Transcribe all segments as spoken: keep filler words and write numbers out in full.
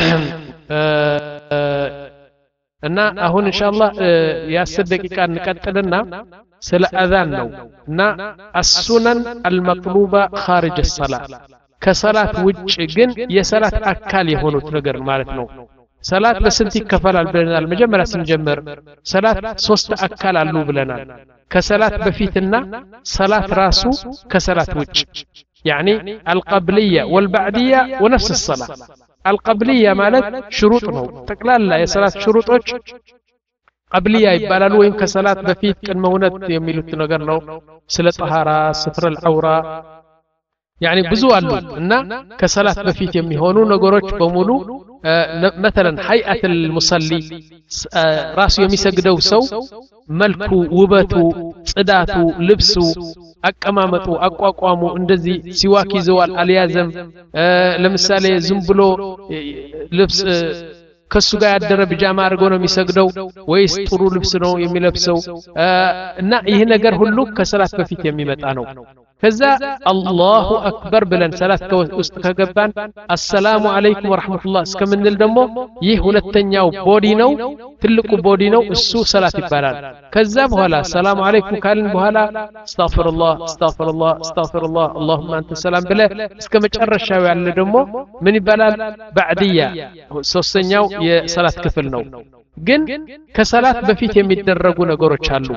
እና አሁን ኢንሻአላህ የአስር ደቂቃ እንቀጥልና ስለ አዛን ነው እና السنن المطلوبة خارج الصلاة ከሰላት ውጭ ግን የሰላት አካል የሆኑት ነገር ማለት ነው ሰላት በስንት ይከፈላል ብለናል መጀመሪያ ስንጀምር ሰላት ሶስት አካል አሉ ብለናል ከሰላት በፊትና ሰላት ራሱ ከሰላት ውጭ يعني القبلية والبعدية ونفس الصلاة القبلية ማለት شروط ነው ጠቅላላ የሰላት شروطዎች قبلية ይባላሉ ወይም ከሰላት በፊት ቅድመ ሁነት የሚሉት ነገር ነው ስለ طهارة ستر العورة يعني ብዙ አሉ እና ከሰላት በፊት የሚሆኑ ነገሮች በሙሉ مثلا هيئة المصلي ራሱ የሚሰግደው ሰው መልኩ ውበቱ ጽዳቱ ልብሱ አቀማመጡ አቋቋሙ እንደዚህ ሲዋክ ይዘዋል አልያዘም ለምሳሌ ዝም ብሎ ልብስ ከሱ ጋር ያደረ ቢጃማ አድርጎ ነው የሚሰግደው ወይስ ጥሩ ልብስ ነው የሚለብሰው እና ይሄ ነገር ሁሉ ከሰላት በፊት የሚመጣ ነው ከዛ አላሁ አክበር ብለን ሰላት ውስጥ ከገባን አሰላሙ አለይኩም ወራህመቱላህ እስከምንል ደግሞ ይህ ሁለተኛው ቦዲ ነው ትልቁ ቦዲ ነው እሱ ሰላት ይባላል ከዛ በኋላ ሰላም አለይኩም ካልን በኋላ አስተግፊሩላህ አስተግፊሩላህ አስተግፊሩላህ اللهم انت السلام ብለ እስከ መጨረሻው ያለ ደግሞ ምን ይባላል ባዕድያ ሶስተኛው የሰላት ክፍል ነው ግን ከሰላት በፊት የሚደረጉ ነገሮች አሉ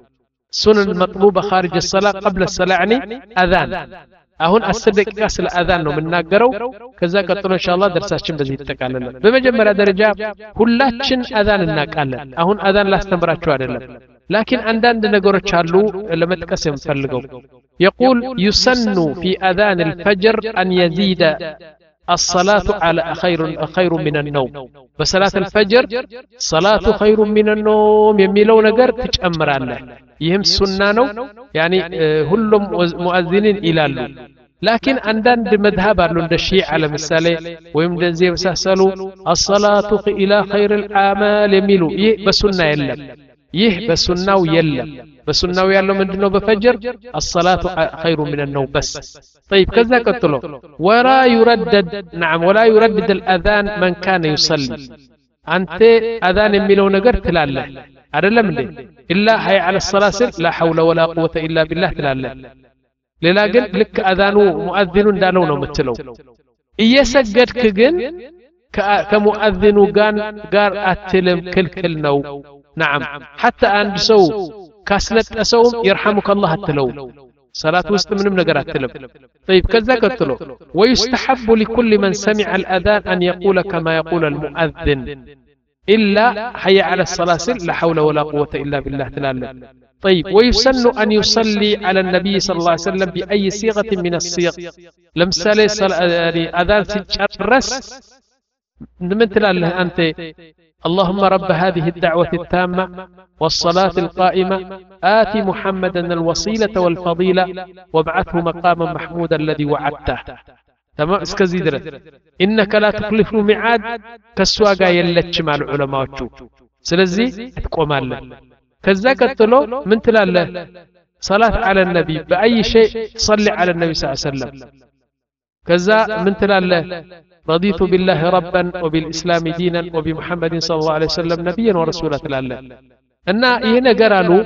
سنن مطلوبة خارج الصلاة قبل الصلاة يعني أذان أهون عشر دقيقة سل أذان ነው የምናገረው ከዛ ቀጥሎ ኢንሻአላህ ደርሳችን በዚህ ይተካለለ በመጀመሪያ ደረጃ ሁላችን አዛን እናቃለን አሁን አዛን ላስተምራችሁ አይደለም لكن አንዳንድ ነገሮች አሉ ለመጥቀስ የምፈልገው يقول يسن في أذان الفجر أن يزيد الصلاة على خير خير من النوم بصلاة الفجر صلاة خير من النوم የሚለው ነገር ትጨምራለህ ይህም ሱና ነው يعني ሁሉም ሙአዚኒን ይላሉ لكن عندنا مذهب አሉ እንደ ሺዓ ለምሳሌ ወይም እንደዚህ የመሳሰሉ الصلاة إلى خير الأعمال የሚሉ ይህ በሱና የለም ይህ በሱናው የለም በሱናው ያለው ምንድነው በፈጅር الصلاة خير من النوم بس طيب كذا قتلوا ولا يردد نعم ولا يردد الأذان من كان يصلي أنت أذان የሚለው ነገር ትላለህ አይደለም እንዴ إلا حي على الصلاة لا حول ولا قوة إلا بالله ትላለህ ሌላ ግን ልክ አዛኑ ሙአዚኑ እንዳለው ነው የምትለው እየሰገድክ ግን ከሙአዚኑ ጋር አትልም ክልክል ነው نعم حتى عند سو كاسنتسوم يرحمك الله اتلو صلاه وسط منم ነገር አትልም طيب كذا قتلوا ويستحب لكل من سمع الاذان ان يقول كما يقول المؤذن الا حي على الصلاه لا حول ولا قوه الا بالله تلاله طيب ويسن ان يصلي على النبي صلى الله عليه وسلم باي صيغه من الصيغ لمثال اذان تጨርስ ምን ትላለህ አንተ اللهم رب هذه الدعوة التامة والصلاة القائمة آت محمدا الوسيلة والفضيلة وابعثه مقاما محمودا الذي وعدته تمام اسكزيدرت إنك لا تخلف الميعاد كسواقا يلتش مع العلماء وشو سلزي تقوم الله كذا قتلو من تلاله صلاة على النبي بأي شيء صلي على النبي صلى الله عليه وسلم كذا من تلاله رضيت بالله ربا وبالإسلام دينا وبمحمد صلى الله عليه وسلم نبيا ورسولا الله أن هنا قالوا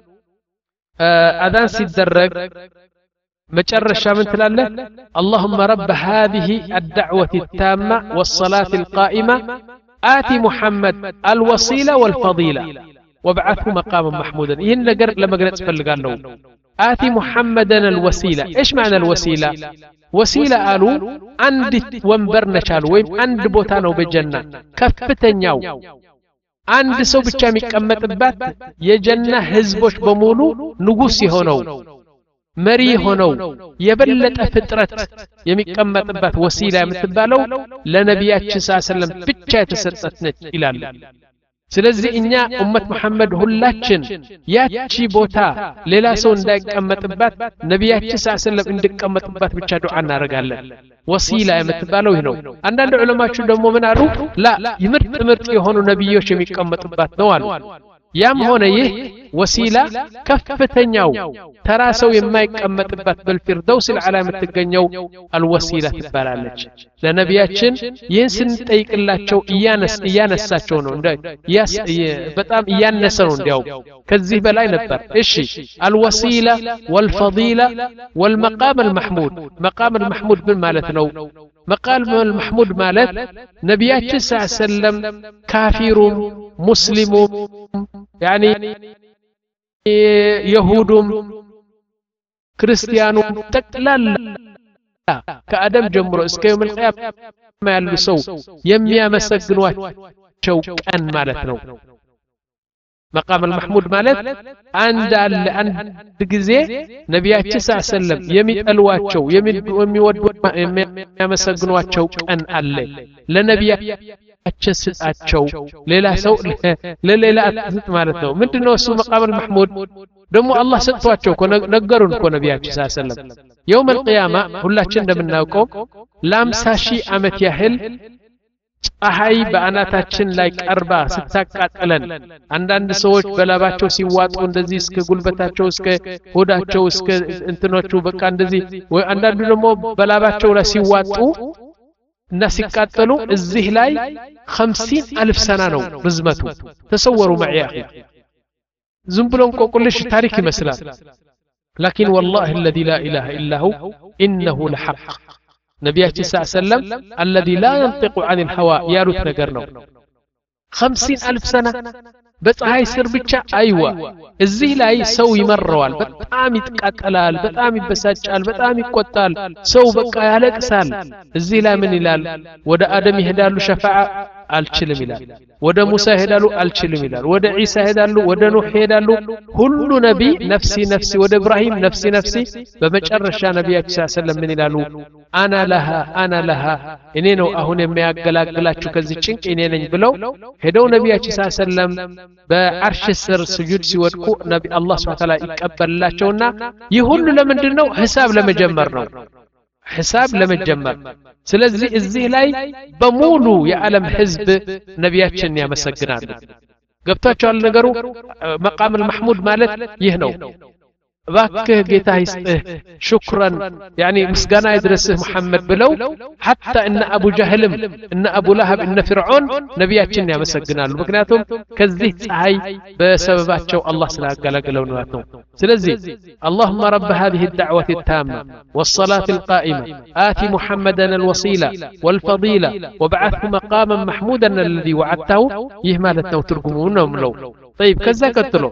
أذان سيدرق مجرشا من تلاله اللهم رب هذه الدعوة التامة والصلاة القائمة آت محمد الوسيلة والفضيلة وابعثه مقاما محمودا هنا قر لما قرأت فلقالوا آت محمدا الوسيلة إيش معنى الوسيلة وسيلة قالوا عند ونبر نشال ويم عند بوتانو بجنة كفتنياو عند سو ብቻ የሚቀመጥበት የጀና ህዝቦች በሙሉ ንጉስ ይሆነው መሪ ሆነው የበለጠ ፍጥረት የሚቀመጥበት ወሲላ የምትባለው ለነቢያችን ሰለላሁ ዐለይሂ ወሰለም ብቻ የተሰጠት ነች ይላል ስለዚህ እኛ ኡመት መሐመድ ሁላችን ያቺ ቦታ ሌላ ሰው እንዳይቀመጥባት ነቢያችን ሰለላሁ ዐለይሂ ወሰለም እንዲቀመጥባት ብቻ ዱዓ እናደርጋለን ወሲላ የምትባለው ይሄ ነው አንዳንድ ዑለማዎች ደግሞ ምን አሉ ላ ይምርጥ ምርጥ የሆኑ ነብዮች የሚቀመጡባት ነው አሉ ያም ሆነ ይህ ወሲላ ከፍተኛው ተራሰው የማይቀመጥበት በልፊርደውስ العلا የምትገኘው አልወሲላ ትባላለች ለነቢያችን ይህን ስንጠይቅላቸው እያነስ እያነሳቸው ነው እንደ በጣም እያነሰ ነው እንዲያው ከዚህ በላይ ነበር እሺ አልወሲላ والفضيلة والمقام المحمود مقام المحمود ምን ማለት ነው مقام المحمود مالت نبياتنا صلى الله عليه وسلم كافر مسلم يعني يهود كريستيان تقلال كأدم جمرو اسك يوم القيامة ያሉ ሰው የሚያመሰግኗቸው ቀን ማለት ነው مقام المحمود ማለት አንድ አለ አንድ ጊዜ ነቢያችን ሰለላሁ ዐለይሂ ወሰለም የሚጠልዋቸው የሚወዱት የሚያመሰግኗቸው ቀን አለ ለነቢያችን ስጣቸው ሌላ ሰው ለሌላ አጥት ማለት ነው ምንድነው እሱ مقام المحمود ደግሞ አላህ ሰጥቷቸው ነገሩን እኮ ነቢያችን ሰለላሁ ዐለይሂ ወሰለም يوم القيامة ሁላችን እንደምናውቀው ለአምሳ ሺህ ዓመት ያህል ፀሐይ በአናታችን ላይ ቀርባ ስታቃጥለን አንዳንድ ሰዎች በላባቸው ሲዋጡ እንደዚህ እስከ ጉልበታቸው እስከ ሆዳቸው እስከ እንትኖቹ በቃ እንደዚህ ወይ አንዳንዱ ደግሞ በላባቸው ላይ ሲዋጡ እና ሲቃጠሉ እዚህ ላይ خمسين ألف ሰና ነው ርዝመቱ ተሰወሩ معي ዝም ብሎ እንቆቅልሽ ታሪክ ይመስላል لكن والله الذي لا إله إلا هو إنه لحق نبياتي صلى الله عليه وسلم الذي لا ينطق عن الهوى يارث نجرنا خمسين ألف سنة بتاعي سر بتشا أيوة الزهل أي سو يمرّوال بتعامي تقتلال بتعامي بساتشال بتعامي قتال سو بقى يالك سال الزهل من إلال ودا آدم يهدالو شفاعة አልችልም ይላል ወደ ሙሳ ሄዳሉ አልችልም ይላል ወደ ኢሳ ሄዳሉ ወደ ኑህ ሄዳሉ ሁሉ ነቢ ነፍሲ ነፍሲ ወደ ኢብራሂም ነፍሲ ነፍሲ በመጨረሻ ነቢያችን ሰለላሁ ምን ይላሉ አና ለሃ አና ለሃ እኔ ነው አሁን የሚያገላግላችሁ ከዚህ ጭንቅ እኔ ነኝ ብለው ሄደው ነቢያችን ሰለላሁ በአርሽ ስር ስጁድ ሲወድቁ ነቢ አላህ Subhanahu Wa Ta'ala ይቀበልላቸውና ይህ ሁሉ ለምንድነው ሂሳብ ለመጀመር ነው ሂሳብ ለመጀመር ስለዚህ እዚህ ላይ በሙሉ የዓለም ህዝብ ነቢያችን ያመሰግናሉ ገብታችኋል ነገሩ مقام المحمود ማለት ይህ ነው باكه ጌታ ይስጥህ شكرا يعني مسغنا يدرسه محمد ብለው حتى ان ابو جهل ان ابو لهب ان فرعون ነቢያችን ያመሰግናሉ ምክንያቱም ከዚህ ፀሐይ በሰበባቸው አላህ ስላገለገለው ነው ስለዚህ اللهم رب هذه الدعوة التامة والصلاة القائمة آت محمدا الوسيلة والفضيلة وابعثه مقاما محمودا الذي وعدته يهمالتنا وترجمونه ملو طيب كذا قتلوا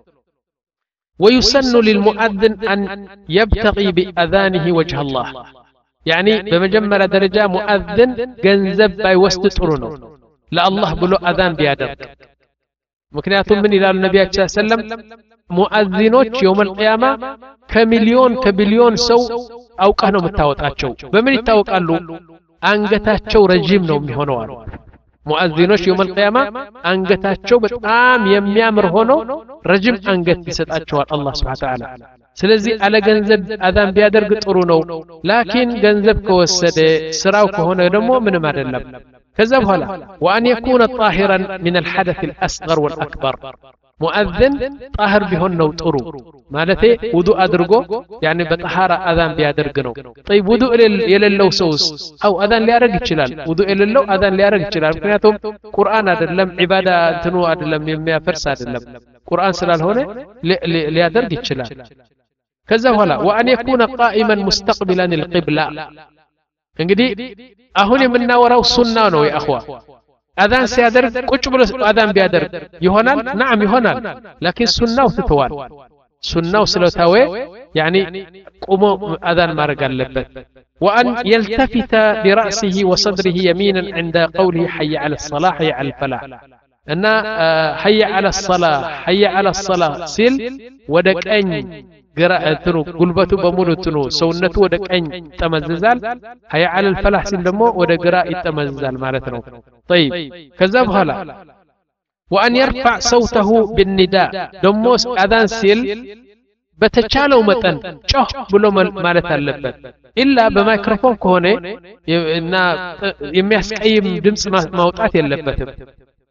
ويسن للمؤذن أن يبتغي بأذانه وجه الله يعني بمجمل درجة مؤذن جنزب باي وستطرونه لا الله بلو أذان بيادر مكنياتهم من إلى النبي صلى الله عليه وسلم مؤذنوች يوم القيامة كمليون كبليون سو أو كانوا متاوتاتشو بمن يتاوقالو አንገታቸው ረጅም ነው የሚሆነው አሉ ሙአዚኖች يوم القيامة አንገታቸው በጣም የሚያምር ሆኖ ረጅም አንገት ይሰጣቸዋል አላህ Subhanahu Wa Ta'ala ስለዚህ አለ ገንዘብ አዛን ቢያደርግ ጥሩ ነው ላኪን ገንዘብ ከወሰደ ስራው ከሆነ ደግሞ ምንም አይደለም ከዛ በኋላ وان يكون طاهرا من الحدث الاصغر والاكبر مؤذن طاهر ቢሆን ነው ጥሩ ማለት ውዱእ አድርጎ يعني በطهارة አዛን ቢያደርግ ነው طيب ውዱእ የሌለው ሰውስ አው አዛን ሊያደርግ ይችላል ውዱእ የሌለው አዛን ሊያደርግ ይችላል ምክንያቱም ቁርአን አይደለም ዒባዳ እንትኑ አይደለም የሚያፈርስ አይደለም ቁርአን ስላልሆነ ሊያደርግ ይችላል ከዛ በኋላ وان يكون قائما مستقبلا القبلة እንግዲህ አሁን የምናወራው ሱና ነው ያخوا أذان سيادرك ቁጭ ብሎ አዛን ቢያደርግ ይሆናል نعم ይሆናል لكن ሱናው ተተዋል ሱናው ስለታወ يعني ቆሞ አዛን ማድረግ አለበት وأن يلتفت برأسه وصدره يمينا عند قوله حي على الصلاة حي على الفلاح أن حي على الصلاة حي على الصلاة سل ودقኝ قراءتنو قلبته بمولتنو سونته ودقኝ تمززال حي على الفلاح سل ደሞ ወደ ግራ ይተመዘዛል ማለት ነው طيب كذا بهلا وأن يرفع صوته بالنداء دموس أذان سيل بتشالو متن ጮህ ብሎ ማለት አለበት إلا بميكروفون كونه እና የሚያስቀይም ድምጽ ማውጣት የለበትም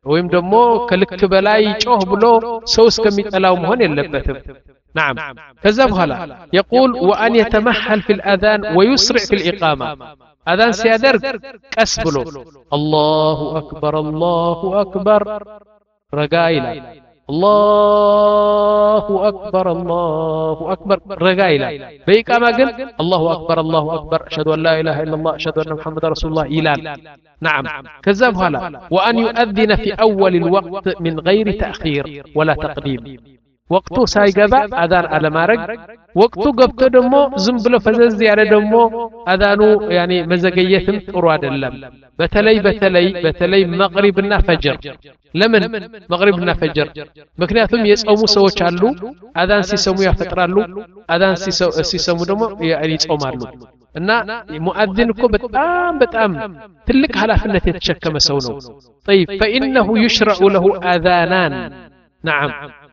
ወይም ደግሞ ከልክ በላይ ጮህ ብሎ ሰው እስከሚጠላው መሆን የለበትም نعم ከዛ በኋላ يقول وأن يتمهل في الأذان ويسرع في الإقامة أذان سيادرك قس بلو الله أكبر الله أكبر رقائلا الله أكبر الله أكبر رقائلا بإقامة قل الله أكبر الله أكبر أشهد أن لا إله إلا الله أشهد أن محمد رسول الله إلال نعم كذاب هلا وأن يؤذن في أول الوقت من غير تأخير ولا تقديم وقتو سايقبا أذان على مارق وقتو قبتو دمو زنبلو فزز يعني دمو أذانو يعني مزقيتم ترواد اللم بتلي بتلي بتلي مغربنا فجر لمن مغربنا فجر مكنياتهم يصوموا سوچ አሉ أذان ሲሰሙ ያፈጥራሉ أذان ሲሰሙ ደግሞ ይጾማሉ እና ሙአዚን እኮ በጣም በጣም ትልቅ ኃላፊነት የተሸከመ ሰው ነው طيب فإنه يشرع له أذانان نعم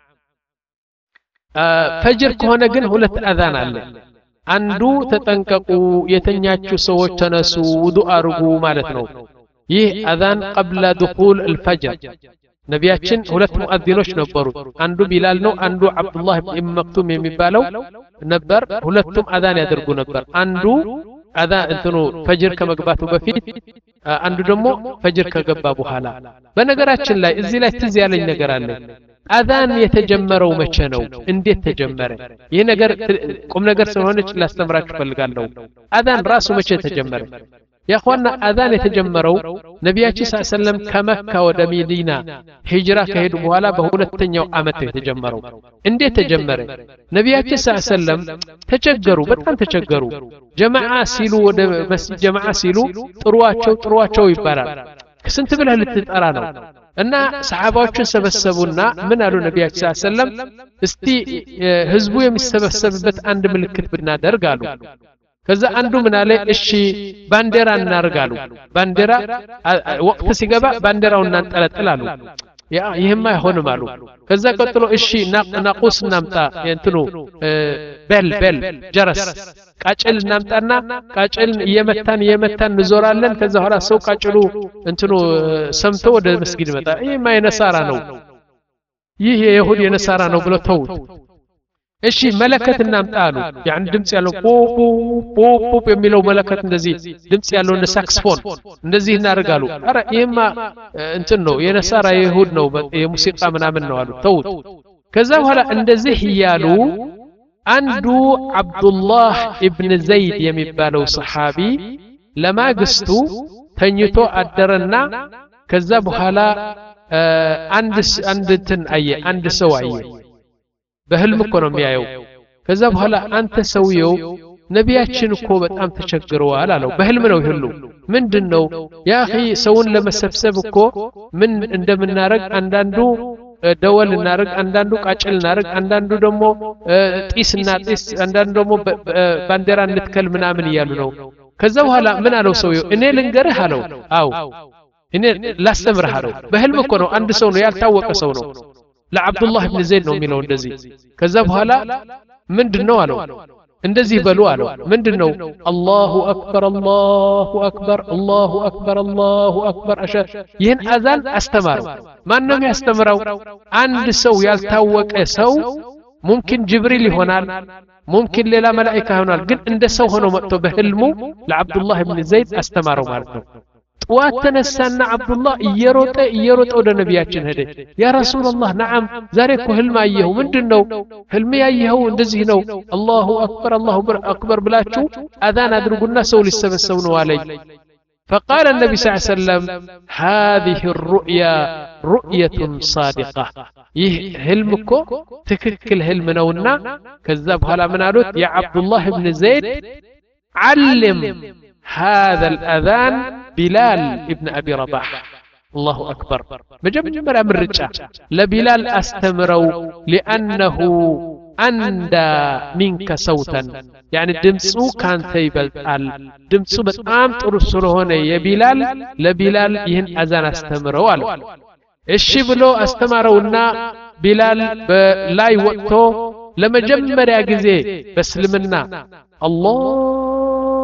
ፈጅር ከሆነ ግን ሁለት አዛን አለ አንዱ ተጠንቀቁ የተኛችሁ ሰዎች ተነሱ ውዱእ አርጉ ማለት ነው ይህ አዛን قبل دخول الفجر ነቢያችን ሁለት ሙአዚኖች ነበሩ አንዱ ቢላል ነው አንዱ አብዱላህ ኢብኑ መክቱም የሚባለው ነበር ሁለቱም አዛን ያደርጉ ነበር አንዱ አዛን እንትኑ ፈጅር ከመግባቱ በፊት አንዱ ደግሞ ፈጅር ከገባ በኋላ በነገራችን ላይ እዚህ ላይ ትዝ ያለኝ ነገር አለ أذان يتجمروا مچنو انديت تجمره ይህ ነገር ቁም ነገር ስለሆነች ላስተምራችሁ ፈልጋለሁ أذان ራሱ መቼ ተጀመረ يا اخوانا أذان የተጀመረው ነብያችን ሰለላሁ ዐለይሂ ወሰለም ከመካ ወደ መዲና ሂጅራ ከሄዱ በኋላ በሁለተኛው አመት የተጀመረው እንዴት ተጀመረ ነብያችን ሰለላሁ ዐለይሂ ወሰለም ተቸገሩ በጣም ተቸገሩ ጀማዓ ሲሉ ወደ መስጂድ ጀማዓ ሲሉ ጥሩዋቸው ጥሩዋቸው ይባላል ስንት ብለህ ልትጠራ ነው እና ሰሃባዎችን ሰበሰቡና ምን አሉ ነብያችን ሰለላሁ ዐለይሂ ወሰለም እስቲ ህዝቡ የሚሰበሰብበት አንድ ምልክት ብናደርግ አሉ ከዛ አንዱ ምን አለ እሺ ባንዲራ እናርጋሉ ባንዲራ ወቅት ሲገባ ባንዲራውን እናንጠለጥላሉ ያ ይሄማ አይሆንም አሉ ከዛ ቀጥሎ እሺ ናቁስ እናምጣ እንትኑ በል በል ጀረስ ቃጭል እናምጣና ቃጭል እየመታን እየመታን እንዞራለን ከዛ ኋላ ሰው ቃጭሉ እንትኑ ሰምቶ ወደ መስጊድ መጣ ይሄማ የነሳራ ነው ይሄ የይሁድ የነሳራ ነው ብለው ተውት እሺ መለከት እናምጣ አሉ ያን ድምጽ ያለው ፖፖ ፖፖ የሚለው መለከት እንደዚህ ድምጽ ያለው እንደ ሳክስፎን እንደዚህ እናርጋሉ አረ ይሄማ እንትን ነው የነሳራ የይሁድ ነው የሙዚቃ ምናምን ነው አሉ ተውት ከዛ በኋላ እንደዚህ ይያሉ አንዱ አብዱላህ ኢብኑ ዘይድ የሚባለው ሰሃቢ ለማግስቱ ተኝቶ አደረና ከዛ በኋላ አንድ አንድ እንትን አየ አንድ ሰው አየ በህልም እኮ ነው የሚያየው ከዛ በኋላ አንተ ሰውየው ነቢያችን እኮ በጣም ተቸግረዋል አለው በህልም ነው ይሁሉ ምንድነው ያ اخي ሰውን ለመሰብሰብ እኮ ምን እንደምናረግ አንዳንዱ ደወል እናረግ አንዳንዱ ቃጭል እናረግ አንዳንዱ ደግሞ ጢስና ጢስ አንዳንዱ ደግሞ ባንዲራ እንትከል ምናምን ይያሉ ነው ከዛ በኋላ ምን አለው ሰውየው እኔ ልንገርህ አለው አው እኔ ላስተምርህ አለው በህልም እኮ ነው አንድ ሰው ነው ያልታወቀ ሰው ነው ለአብዱላህ ኢብኑ ዘይድ ነው የሚለው እንደዚህ ከዛ በኋላ ምንድነው አለው እንደዚህ በሉ አለው ምንድነው አላሁ አክበር አላሁ አክበር አላሁ አክበር አላሁ አክበር አሸ ይህን አዛን አስተማረው ማን ነው ያስተምረው አንድ ሰው ያልታወቀ ሰው ሙምኪን ጅብሪል ይሆናል ሙምኪን ሌላ መላእክት ይሆናል ግን እንደ ሰው ሆኖ መጥቶ በህልሙ ለአብዱላህ ኢብኑ ዘይድ አስተማረው ማለት ነው ጠዋት ተነሳና አብዱላህ እየሮጠ እየሮጠ ወደ ነብያችን ሄደ ያ ረሱላህ ነዓም ዛሬ እኮ ህልም አየሁ ምንድነው ህልም ያየኸው እንደዚህ ነው አላሁ አክበር አላሁ አክበር ብላችሁ አዛን አድርጉና ሰው ሊሰበሰብ ነው አለኝ فقال النبي صلى الله عليه وسلم هذه الرؤيا رؤية صادقة ይህ ህልም እኮ ትክክል ህልም ነውና ከዛ በኋላ ምን አሉት ያ አብዱላህ ኢብኑ ዘይድ علم هذا الأذان بلال ابن أبي رباح الله أكبر مجمع من رجع لبلال أستمروا لأنه أندى منك صوتا يعني دمسو كان تيبل دمسو بتقام ترسل هنا يا بلال لبلال يهن أذان أستمروا الشي بلو أستمرونا بلال لا يوقتو لما جمع يا جزي بسلمنا الله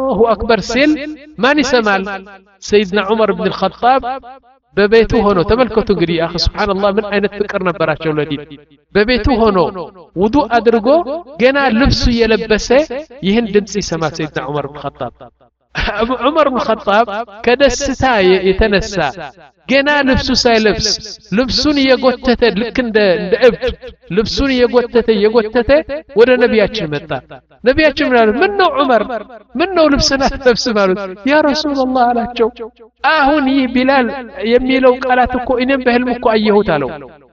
الله أكبر سيل ما نسمال سيدنا عمر بن الخطاب በቤቱ ሆኖ ተመልከቱ እንግዲህ አኺ ሱብሃንአላህ ምን አይነት ፍቅር ነበራቸው ለዲን በቤቱ ሆኖ ውዱእ አድርጎ ገና ልብሱ የለበሰ ይህን ድምጽ ይሰማ ሰይድና ዑመር ብን ኸጣብ ዑመር ብን ኸጣብ ከደስታ የተነሳ ገና ልብሱ ሳይለብስ ልብሱን የጎተተ ልክ እንደ እንደ እብድ ልብሱን የጎተተ የጎተተ ወደ ነቢያችን መጣ ነቢያችን ምናሉ ምን ነው ዑመር ምን ነው ልብስና ተለብስ ማለት ያ ረሱላህ አላቸው አሁን ይህ ቢላል የሚለው ቃላት እኮ እኔም በህልም እኮ አየሁት አለው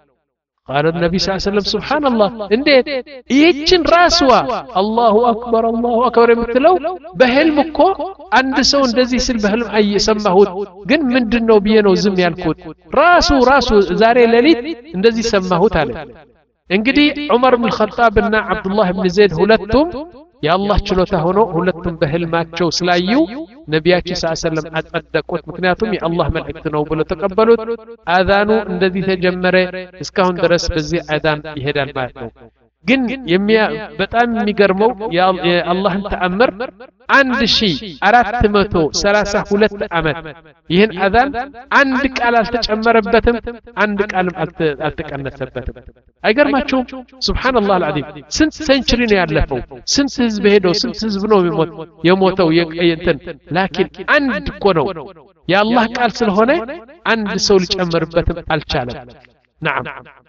قال النبي صلى الله عليه وسلم سبحان الله እንዴት ይህችን ራስዋ አላሁ አክበር አላሁ አክበር የምትለው በህልም እኮ አንድ ሰው እንደዚህ ሲል በህልም አየሰማሁት ግን ምንድነው ብዬ ነው ዝም ያልኩት ራሱ ራሱ ዛሬ ሌሊት እንደዚህ ሰማሁት አለ እንግዲህ ዑመር ብን ኸጣብ እና አብዱላህ ብን ዘይድ ሁለቱም የአላህ ችሎታ ሆኖ ሁለቱም በህልማቸው ስላዩ ነቢያችን ሰለላሁ ዐለይሂ ወሰለም አጸደቁት ምክንያቱም የአላህ መልእክት ነው ብለው ተቀበሉት አዛኑ እንደዚህ ተጀመረ እስካሁን ድረስ በዚህ አዛን ይሄዳል ማለት ነው ግን የሚያ በጣም የሚገርመው የአላህን ተአምር አንድ ሺህ አራት መቶ ሰላሳ ሁለት ዓመት ይህን አዛን አንድ ቃል አልተጨመረበትም አንድ ቃልም አልተቀነሰበትም አይገርማችሁም ሱብሃንአላህ አልዓዚም ስንት ሴንቸሪ ነው ያለፈው ስንት ህዝብ ሄዶ ስንት ህዝብ ነው የሞተው የቀየንተን ላኪን አንድ እኮ ነው የአላህ ቃል ስለሆነ አንድ ሰው ሊጨምርበትም አልቻለም نعم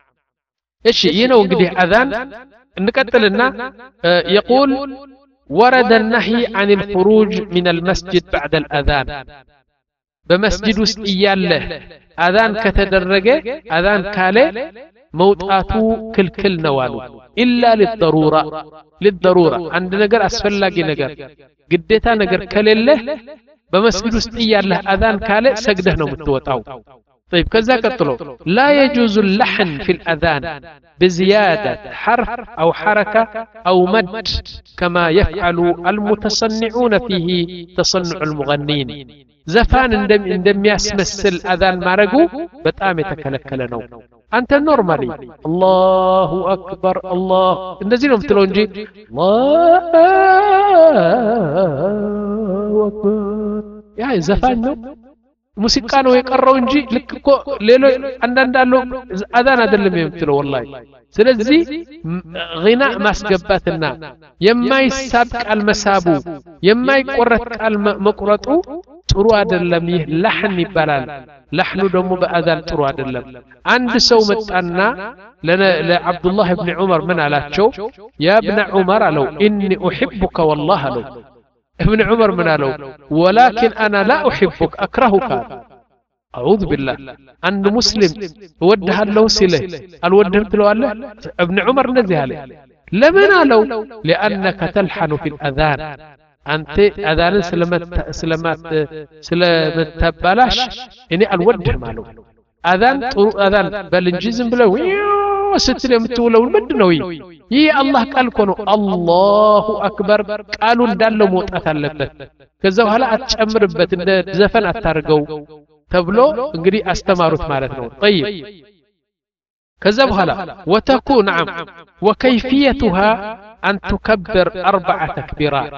ايش ينو እንግዲህ አዛን እንቀጥልና يقول ورد النهي عن الخروج من المسجد بعد الأذان بمسجد ውስጥ እያለ አዛን ከተደረገ አዛን ካለ መውጣቱ ክልክል ነው አሉ إلا للضرورة للضرورة عند ነገር አስፈላጊ ነገር ግዴታ ነገር ከሌለ በመስጊድ ውስጥ እያለ አዛን ካለ ሰግደህ ነው የምትወጣው طيب كذا قتلوا لا يجوز اللحن في الأذان بزيادة حرف أو حركة أو مد كما يفعل المتصنعون فيه تصنع المغنين زفان اندم اندم يسمسل أذان مارقو بتآم يتكلكلنو أنت نورمالي الله أكبر الله اندزينهم تلونجي الله أكبر يا زفان نو ሙዚቃ ነው የቀረው እንጂ ልክ እኮ ሌሎ አንዳንዳሉ አዛን አይደለም የምትለው والله ስለዚህ غና ማስገባትና የማይሳብ ቃል መሳቡ የማይቆረጥ ቃል መቁረጡ ጥሩ አይደለም ይህ ለህን ይባላል ለህኑ ደግሞ በአዛን ጥሩ አይደለም አንድ ሰው መጣና ለአብዱላህ ኢብኑ ዑመር ምን አላቸው ያ ኢብኑ ዑመር አለው ኢኒ احبك والله አለው ابن عمر من قالوا ولكن أنا لا أحبك أكرهك أعوذ بالله أن مسلم ودها له سله الودهم تلو الله ابن عمر نزه عليه لمن قالوا لأنك تلحن في الأذان أنت أذان سلمت سلمت سلمت تبلاش إني الودهم قالوا أذان أذان بالإنجيزم بلو ስትል የምትውለው ምንድነው ይህ አላህ ቃል እኮ ነው አላሁ አክበር ቃሉ እንዳለው መውጣት አለበት ከዛ በኋላ አትጨምርበት እንደ ዘፈን አታርገው ተብሎ እንግዲህ አስተማሩት ማለት ነው طيب ከዛ በኋላ وتكون نعم وكيفيتها أن تكبر أربع تكبيرات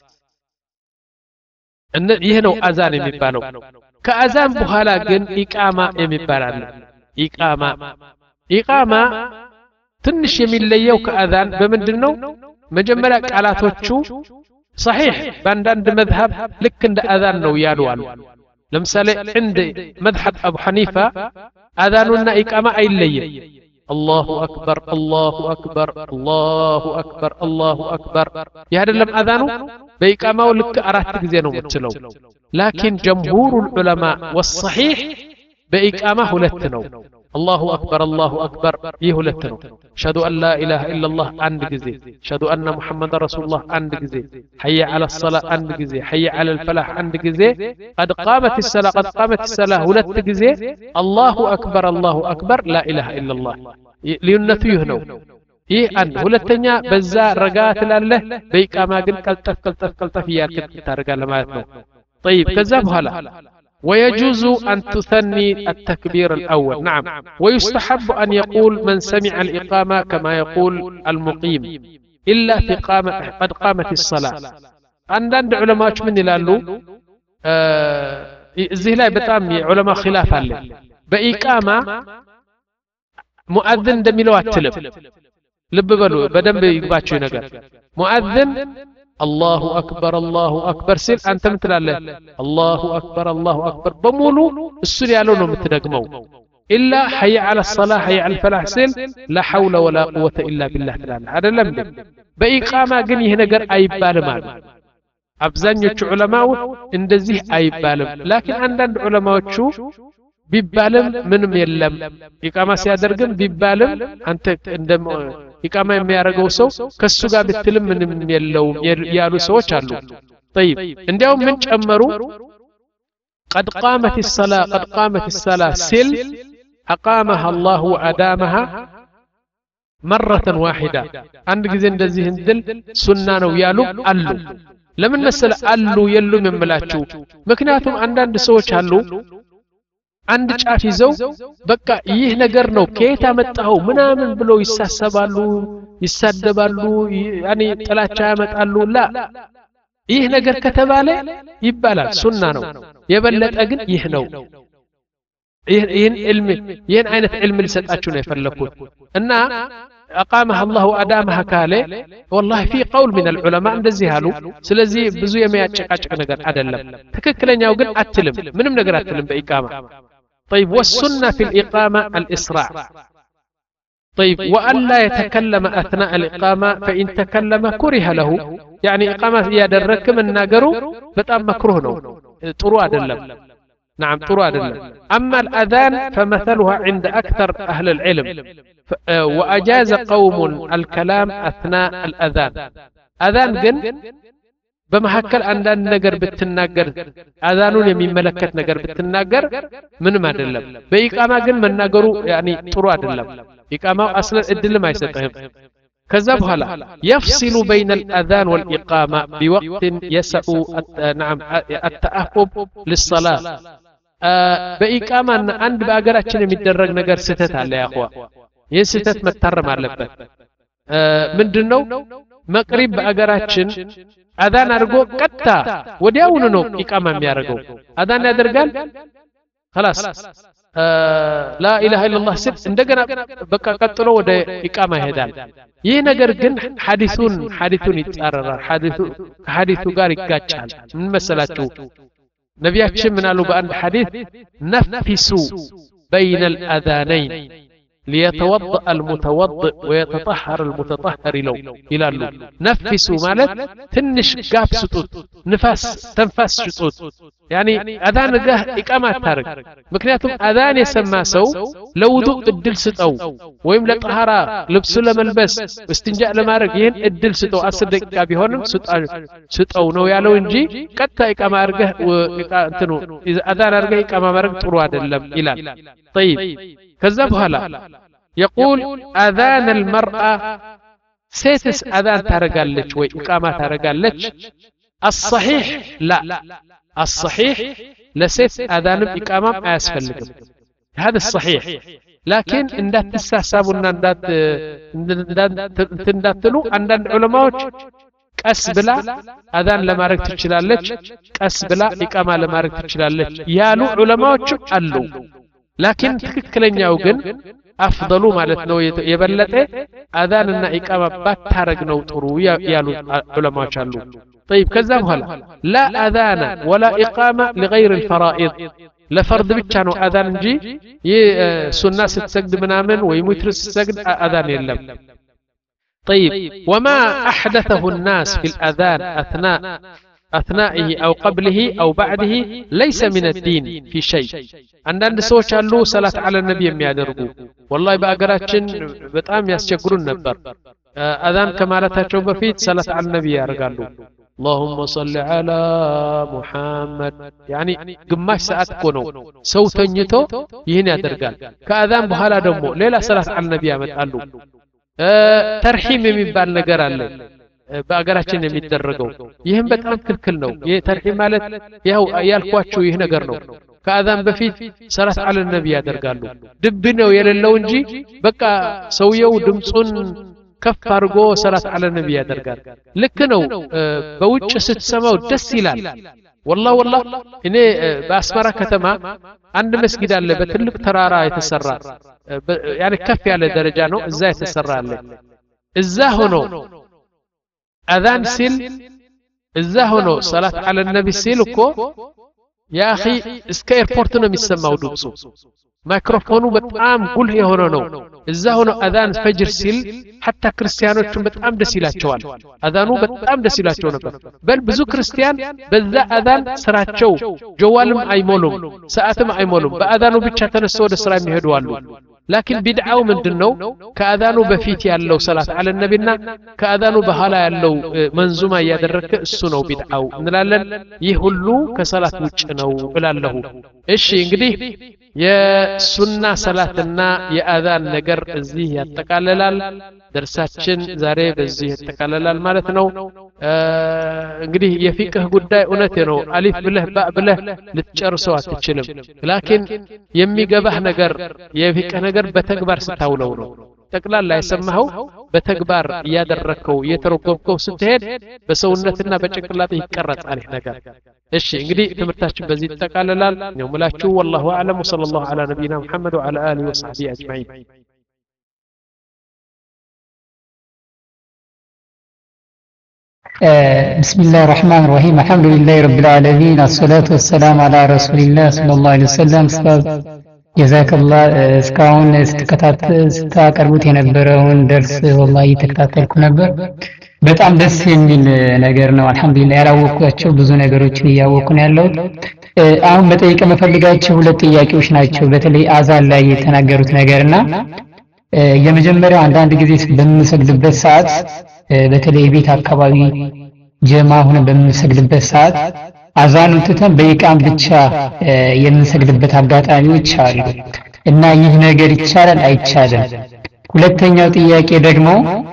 ان ይሄ ነው አዛን የሚባለው ከአዛን በኋላ ግን ኢቃማ የሚባል አለ ኢቃማ ኢቃማ ትንሽ የሚለየው ከአዛን በመንድነው መጀመሪያ ቃላቶቹ صحيح በአንዳንድ መዝሐብ ልክ እንደ አዛን ነው ያሉዋል ለምሳሌ እንደ መዝሐብ አቡ ሐኒፋ አዛኑና ኢቃማ አይለይም الله أكبر الله أكبر الله أكبر الله أكبر يهدلم أذانه بإقامة لك أرات جزينه متلو لكن جمهور العلماء والصحيح بإقامة لتنو الله أكبر الله أكبر يهلتنو أشهد أن لا إله إلا الله عند جزي أشهد أن محمد رسول الله عند جزي حي على الصلاة عند جزي حي على الفلاح عند جزي قد قامت الصلاة قد قامت الصلاة هلت جزي الله أكبر الله أكبر لا إله إلا الله لينتيه نو إيه أن هلتنيا بزا رجعت لله بإقامة جن كلتف كلتف كلتف يا كتر رجال ما يتنو طيب كذب هلا ويجوز أن تثني التكبير الأول نعم ويستحب أن يقول من سمع الإقامة كما يقول المقيم إلا في قامة قد قامت الصلاة አንዳንድ ዑለማዎች ምን ይላሉ እዚህ ላይ በጣም የዑለማ ኺላፍ አለ በኢቃማ ሙአዝን እንደሚለው አትልም ልብ በሉ በደንብ ይግባችሁ ነገር ሙአዝን አላሁ አክበር አላሁ አክበር ሲል አንተ ምን ትላለህ አላሁ አክበር አላሁ አክበር በሙሉ እሱ ያለው ነው የምትደግመው ኢላ ሐይ ዐለ الصلاة ሐይ ዐለ الفلاح ሲል لا حول ولا قوة إلا بالله ትላለህ አይደለም እንዴ በኢቃማ ግን ይሄ ነገር አይባልም አሉ አብዛኞቹ ዑለማው እንደዚህ አይባልም ላኪን አንዳንድ ዑለማዎቹ ቢባልም ምንም የለም ኢቃማ ሲያደርግም ቢባልም አንተ እንደ ኢቃማ የሚያደርገው ሰው ከሱ ጋር ብትልም ምንም የለውም ያሉ ሰዎች አሉ طيب እንዲያውም ምን ጨመሩ قد قامت الصلاة قد قامت الصلاة سل أقامها الله وأدامها مرة واحدة عند ጊዜ እንደዚህ እንድል ሱና ነው ያሉ አሉ ለምን መሰለ አሉ የሉ መምላችሁ ምክንያቱም አንዳንድ ሰዎች አሉ አንድ ጫፍ ይዘው በቃ ይህ ነገር ነው ከየት አመጣው ምናምን ብሎ ይሳሰባሉ ይሳደባሉ ያኒ ጥላቻ ያመጣሉ ላ ይህ ነገር ከተባለ ይባላል ሱና ነው የበለጠ ግን ይህ ነው ይህን ዕልም ይህን አይነት ዕልም ሊሰጣችሁ ነው የፈለኩት እና أقامها الله وأدامها كاله والله في قول من العلماء እንደዚህ አሉ ስለዚህ ብዙ የሚያጨቃጭቅ ነገር አይደለም ትክክለኛው ግን አትልም ምንም ነገር አትልም በኢቃማ طيب والسنة في الإقامة الإسراع طيب وأن لا يتكلم أثناء الإقامة فإن تكلم كره له يعني إقامة يدرك من ناقرو بتأم مكروه نو طروا أدلم نعم طروا أدلم أما الأذان فمثلها عند أكثر أهل العلم وأجاز قوم الكلام أثناء الأذان أذان جن بمحكل عندنا نجر بتناجر أذانون يمين ملكت نجر بتناجر من ما دلم بإقامة جن من ناجرو يعني طروا دلم إقامة أصلا الدل ما يستهم كذب هلا يفصل بين الأذان والإقامة بوقت يسع نعم التأهب للصلاة آه بإقامة عند بأجراتنا متدرج نجر ستة على يا أخوة يستت مترم على لبه آه من دنو مقرب بأجراتنا أذان أرجو كتا ودياونه نو إقامة ميارجو أذان يدرجال خلاص آه لا إله إلا الله سب عندنا بقى كتلو وده إقامة هدال ينجر جن حديثون حديثون يتعرر حديث حديث قاري كاتشال من مسألته نبياتش من قالوا بأن حديث نفسوا بين الأذانين ليتوضأ المتوضئ ويتطهر المتطهر له إلى الله نفسوا مالت تنش قاب سطوت نفس تنفس سطوت يعني أذان جه إقامة تارك مكنياتهم أذان يسمى سو لو ذوق الدل ستو ويملأ طهارة لبس لملبس واستنجاء لمارك ين الدل ستو أصدق كابيهونم ست ستو نو يالو إنجي كتا إقامة أرجه وإقامة إذا أذان أرجه إقامة مرق ترواد اللب إلى طيب كذب هلا يقول أذان المرأة سيتس أذان ترجلش وإقامة ترجلش الصحيح لا الصحيح لسيت أذان إقامة أسفل لكم هذا الصحيح لكن إن دات تستحسبون إن دات تندتلو عند العلماء كأسبلا أذان لما ركت تشلالش كأسبلا إقامة لما ركت تشلالش يالو علماء قالوا لكن تككلن يوجن أفضلوا مالتنا يبلته أذان إن إقامة بتحرق نوترو يالو علماء قالوا طيب كذب هلا لا أذان ولا إقامة لغير الفرائض لفرض بيتشانو أذان جي سنة ستسجد منامن ويمتر ستسجد أذان يلم طيب وما أحدثه الناس في الأذان أثناء أثنائه أو قبله أو بعده ليس من الدين في شيء عندنا سوچ አሉ صلاة على النبي የሚያደርጉ والله በአገራችን በጣም ያስቸግሩን ነበር أذان ከማለታቸው በፊት صلاة على النبي ያደርጋሉ اللهم صل على محمد يعني ግማሽ ሰዓት እኮ ነው ሰው ተኝቶ ይህን ያደርጋል ከአዛን በኋላ ደግሞ ሌላ ሰላት على النبي ያመጣሉ ተርሂም የሚባል ነገር አለ በአገራችን የሚደረገው ይህም በጣም ክልክል ነው ይህ ተርሂም ማለት ያው ያልኳችሁ ይህ ነገር ነው ከአዛን በፊት ሰላት على النبي ያደርጋሉ ድብ ነው የሌለው እንጂ በቃ ሰውየው ድምጹን ከፍ አድርጎ ሰላት አለ ነብይ ያደርጋል ልክ ነው በውጭ ስትሰማው ደስ ይላል والله والله እኔ በአስመራ ከተማ አንድ መስጊድ አለ በትልቅ ተራራ የተሰራ يعني ከፍ ያለ ደረጃ ነው እዛ የተሰራ አለ እዛ ሆኖ አዛን ሲል እዛ ሆኖ ሰላት አለ ነብይ ሲል እኮ يا اخي እስከ ኤርፖርት ነው የሚሰማው ድምፁ ማይክሮፎኑ በጣም ጉልህ የሆነ ነው እዛ ሆኖ አዛን ፈጅር ሲል حتى ክርስቲያኖቹም በጣም ደስ ይላቸዋል አዛኑ በጣም ደስ ይላቸው ነበር በል ብዙ ክርስቲያን በዛ አዛን ስራቸው ጀዋልም አይሞሉም ሰዓትም አይሞሉም በአዛኑ ብቻ ተነስተው ወደ ስራ የሚሄዱ አሉ لكن بدعው ምንድነው ከአዛኑ በፊት ያለው ሰላት አለ ነብይና ከአዛኑ በኋላ ያለው መንዙማ ያደረከ እሱ ነው بدعው እንላለን ይህ ሁሉ ከሰላት ውጭ ነው እላለሁ እሺ እንግዲህ የሱና ሰላትና የአዛን ነገር እዚህ ያጠቃልላል ደርሳችን ዛሬ በዚህ ያጠቃልላል ማለት ነው እንግዲህ የፊቅህ ጉዳይ እውነት ነው አሊፍ ብለህ ባ ብለህ ልትጨርሰው አትችልም ላኪን የሚገባህ ነገር የፊቅህ ነገር በተግባር ስታውለው ነው ጠቅላላ የሰማኸው በተግባር ያደረከው የተረጎምከው ስትሄድ በሰውነትና በጭንቅላት ይቀረጻል ነገር እሺ እንግዲህ ትምህርታችን በዚህ ተጠቃለላል ነው ሙላችሁ والله اعلم وصلى الله على نبينا محمد وعلى اله وصحبه اجمعين بسم الله الرحمن الرحيم الحمد لله رب العالمين الصلاة والسلام على رسول الله صلى الله عليه وسلم جزاك الله እስካሁን ስታቀርቡት የነበረውን ደርስ والله ተከታተልኩ ነበር በጣም ደስ የሚል ነገር ነው አልহামዱሊላህ ያላወቅኳቸው ብዙ ነገሮችን እያወቅኩ ነው ያለው አሁን በጠይቀ መፈልጋቸው ሁለት ጥያቄዎች ናቸው በተለይ አዛን ላይ የተናገሩት ነገርና የመጀመሪያው አንዳንድ ጊዜ በምንሰግድበት ሰዓት በተለይ ቤት አካባቢ ጀማ ሆነ በምንሰግድበት ሰዓት አዛኑን ትተን በኢቃም ብቻ የምንሰግድበት አጋጣሚዎች አሉ እና ይህ ነገር ይቻላል አይቻልም ሁለተኛው ጥያቄ ደግሞ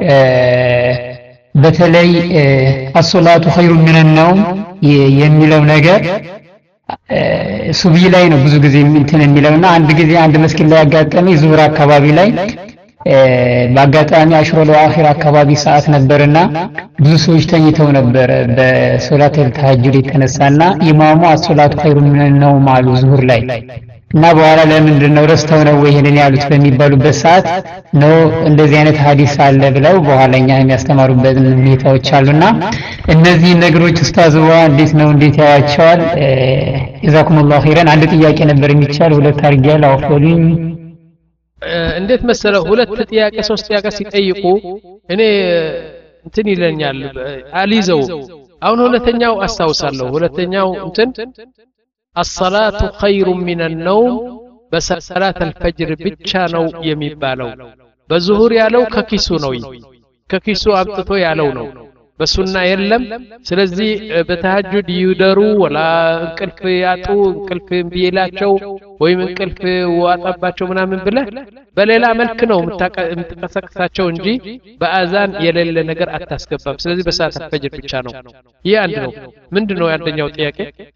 በተለይ አሶላቱ ኸይሩ ሚነን ነውም የሚለው ነገር ሱቢ ላይ ነው ብዙ ጊዜ እንትን የሚለውና አንድ ጊዜ አንድ መስጊድ ላይ አጋጣሚ ዙህር አካባቢ ላይ በአጋጣሚ አሽሮ ለአኺር አካባቢ ሰዓት ነበርና ብዙ ሰዎች ተኝተው ነበር በሶላት ተሐጁድ የተነሳና ኢማሙ አሶላቱ ኸይሩ ሚነን ነውም አሉ ዙህር ላይ እና በኋላ ለምንድን ነው ረስተው ነው ይሄንን ያሉት በሚባሉበት ሰዓት ነው እንደዚህ አይነት ሐዲስ አለ ብለው በኋላኛ የሚያስተማሩበት ሁኔታዎች አሉና እነዚህ ነገሮች ኡስታዝዋ እንዴት ነው እንዴት ያያቸዋል ጀዛኩሙላሁ ኸይራን አንድ ጥያቄ ነበር የሚቻል ሁለት አርጊያል አውፎልኝ እንዴት መሰለው ሁለት ጥያቄ ሶስት ጥያቄ ሲጠይቁ እኔ እንትን ይለኛል አሊዘው አሁን ሁለተኛው አስተዋውሳለሁ ሁለተኛው እንትን الصلاة خير من النوم بصلاة الفجر ብቻ ነው የሚባለው በዙሁር ያለው ከኪሱ ነው ከኪሱ አብጥቶ ያለው ነው በሱና የለም ስለዚህ በተሐጁድ ይደሩ ወላ እንቅልፍ ያጡ እንቅልፍ ቢላቸው ወይም እንቅልፍ ዋጣባቸው ምናምን ብለህ በሌላ መልክ ነው የምትቀሰቅሳቸው እንጂ በአዛን የሌለ ነገር አታስገባም ስለዚህ በሰዓት الفجر ብቻ ነው ይሄ አንድ ነው ምንድነው አንደኛው ጥያቄ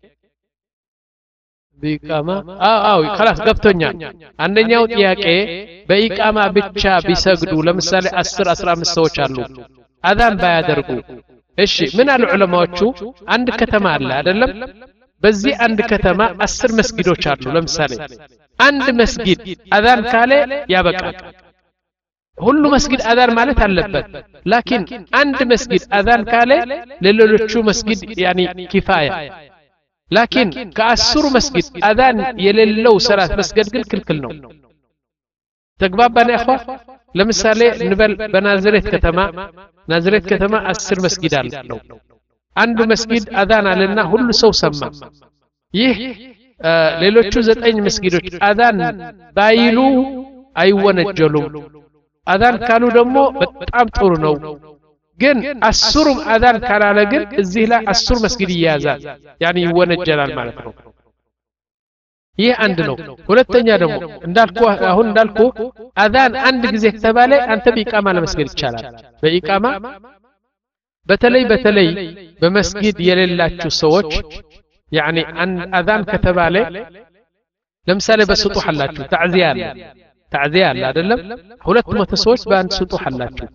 በኢቃማ አው አው خلاص ገብቶኛል አንደኛው ጥያቄ በኢቃማ ብቻ ቢሰግዱ ለምሳሌ አስር አስራ አምስት ሰዎች አሉ አዛን ባያደርጉ እሺ ምን አሉ ዑለማዎቹ አንድ ከተማ አለ አይደለም በዚህ አንድ ከተማ አስር መስጊዶች አሉ ለምሳሌ አንድ መስጊድ አዛን ካለ ያበቃል ሁሉ መስጊድ አዛን ማለት አለበት ላኪን አንድ መስጊድ አዛን ካለ ለሌሎቹ መስጊድ ያኒ ኪፋያ ላኪን ከአስሩ መስጊድ አዛን የሌለው ሰላት መስገድ ግን ክልክል ነው ተግባባን ያፋ ለምሳሌ ንበል በናዝሬት ከተማ ናዝሬት ከተማ አስር መስጊድ አለው አንዱ መስጊድ አዛን አለና ሁሉ ሰው ሰማ ይህ ሌሎቹ ዘጠኝ መስጊዶች አዛን ባይሉ አይወነጀሉም አዛን ካሉ ደግሞ በጣም ጥሩ ነው ግን አስሩም አዛን ካላለ ግን እዚህ ላይ አስር መስጊድ ይያዛል ያኒ ይወነጀላል ማለት ነው ይህ አንድ ነው ሁለተኛ ደግሞ እንዳልኩ አሁን እንዳልኩ አዛን አንድ ጊዜ ተባለ አንተ በኢቃማ ለመስገድ ይቻላል በኢቃማ በተለይ በተለይ በመስጊድ የሌላችሁ ሰዎች ያኒ አዛን ከተባለ ለምሳሌ በስጡህ አላችሁ ታዕዚያ አለ ታዕዚያ አለ አይደለም ሁለት መቶ ሰዎች በአንድ ስጡህ አላችሁ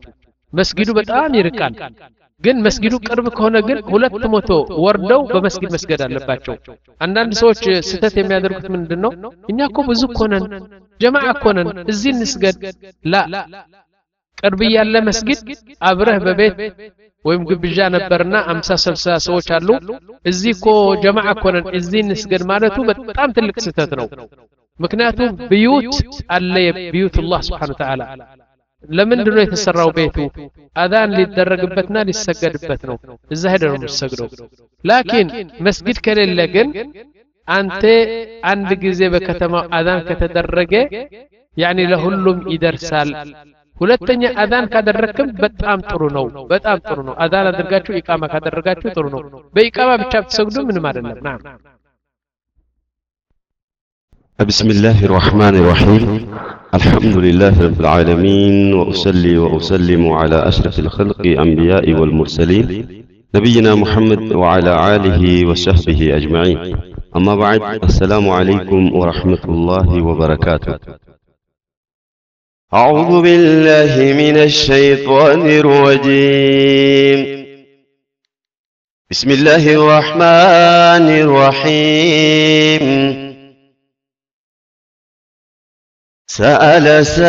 መስጊዱ በጣም ይርቃል ግን መስጊዱ ቅርብ ከሆነ ግን ሁለት መቶ ወርደው በመስጊድ መስገድ አለባቸው አንዳንድ ሰዎች ስተት የሚያደርጉት ምንድነው እኛ እኮ ብዙ ኮነን ጀማዓ ኮነን እዚህ እንስገድ ላ ቅርብ ያለ መስጊድ አብረህ በቤት ወይም ግብዣ ነበርና አምሳ ስልሳ ሰዎች አሉ እዚህ እኮ ጀማዓ ኮነን እዚህ እንስገድ ማለቱ በጣም ትልቅ ስተት ነው ምክንያቱም ቢዩት አለ ቢዩት አላህ Subhanahu Wa Ta'ala ለምንድን ነው የተሰራው ቤቱ አዛን ሊደረግበትና ሊሰገድበት ነው እዛ ሄደው የሚሰግደው ላኪን መስጊድ ከሌለ ግን አንተ አንድ ጊዜ በከተማው አዛን ከተደረገ ያኒ ለሁሉም ይደርሳል ሁለተኛ አዛን ካደረክም በጣም ጥሩ ነው በጣም ጥሩ ነው አዛን አድርጋችሁ ኢቃማ ካደረጋችሁ ጥሩ ነው በኢቃማ ብቻ ብትሰግዱ ምንም አይደለም ናም بسم الله الرحمن الرحيم الحمد لله رب العالمين وأصلي وأسلم على أشرف الخلق أنبياء والمرسلين نبينا محمد وعلى آله وصحبه أجمعين أما بعد السلام عليكم ورحمة الله وبركاته أعوذ بالله من الشيطان الرجيم بسم الله الرحمن الرحيم سأل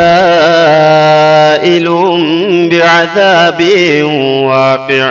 سائل بعذاب واقع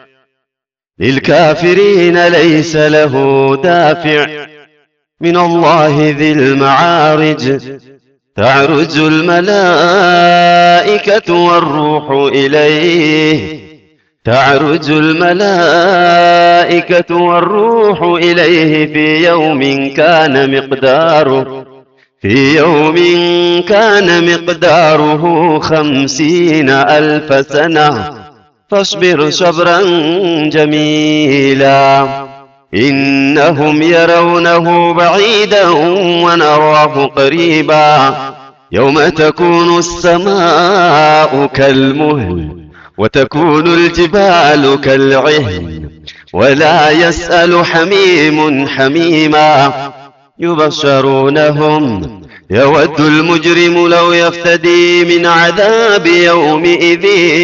للكافرين ليس له دافع من الله ذي المعارج تعرج الملائكة والروح إليه تعرج الملائكة والروح إليه في يوم كان مقداره في يوم كان مقداره خمسين ألف سنة فاصبر صبرا جميلا إنهم يرونه بعيدا ونراه قريبا يوم تكون السماء كالمهل وتكون الجبال كالعهن ولا يسأل حميم حميما يبصرونهم يود المجرم لو يفتدي من عذاب يومئذ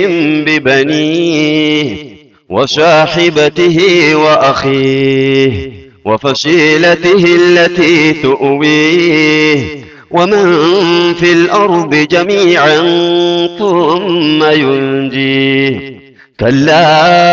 ببنيه وصاحبته وأخيه وفصيلته التي تؤويه ومن في الأرض جميعا ثم ينجيه كلا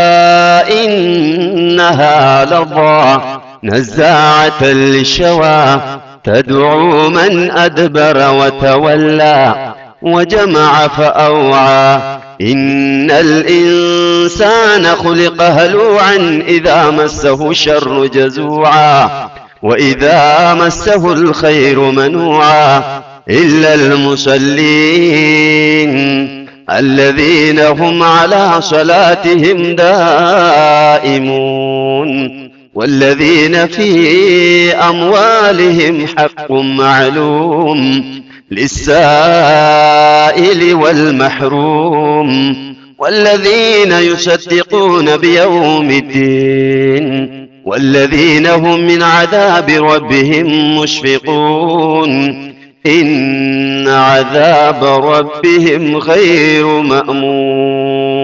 إنها لظى نزاعة للشوى تدعو من أدبر وتولى وجمع فأوعى إن الإنسان خلق هلوعا إذا مسه الشر جزوعا وإذا مسه الخير منوعا إلا المصلين الذين هم على صلاتهم دائمون والذين في أموالهم حق معلوم للسائل والمحروم والذين يصدقون بيوم الدين والذين هم من عذاب ربهم مشفقون إن عذاب ربهم غير مأمون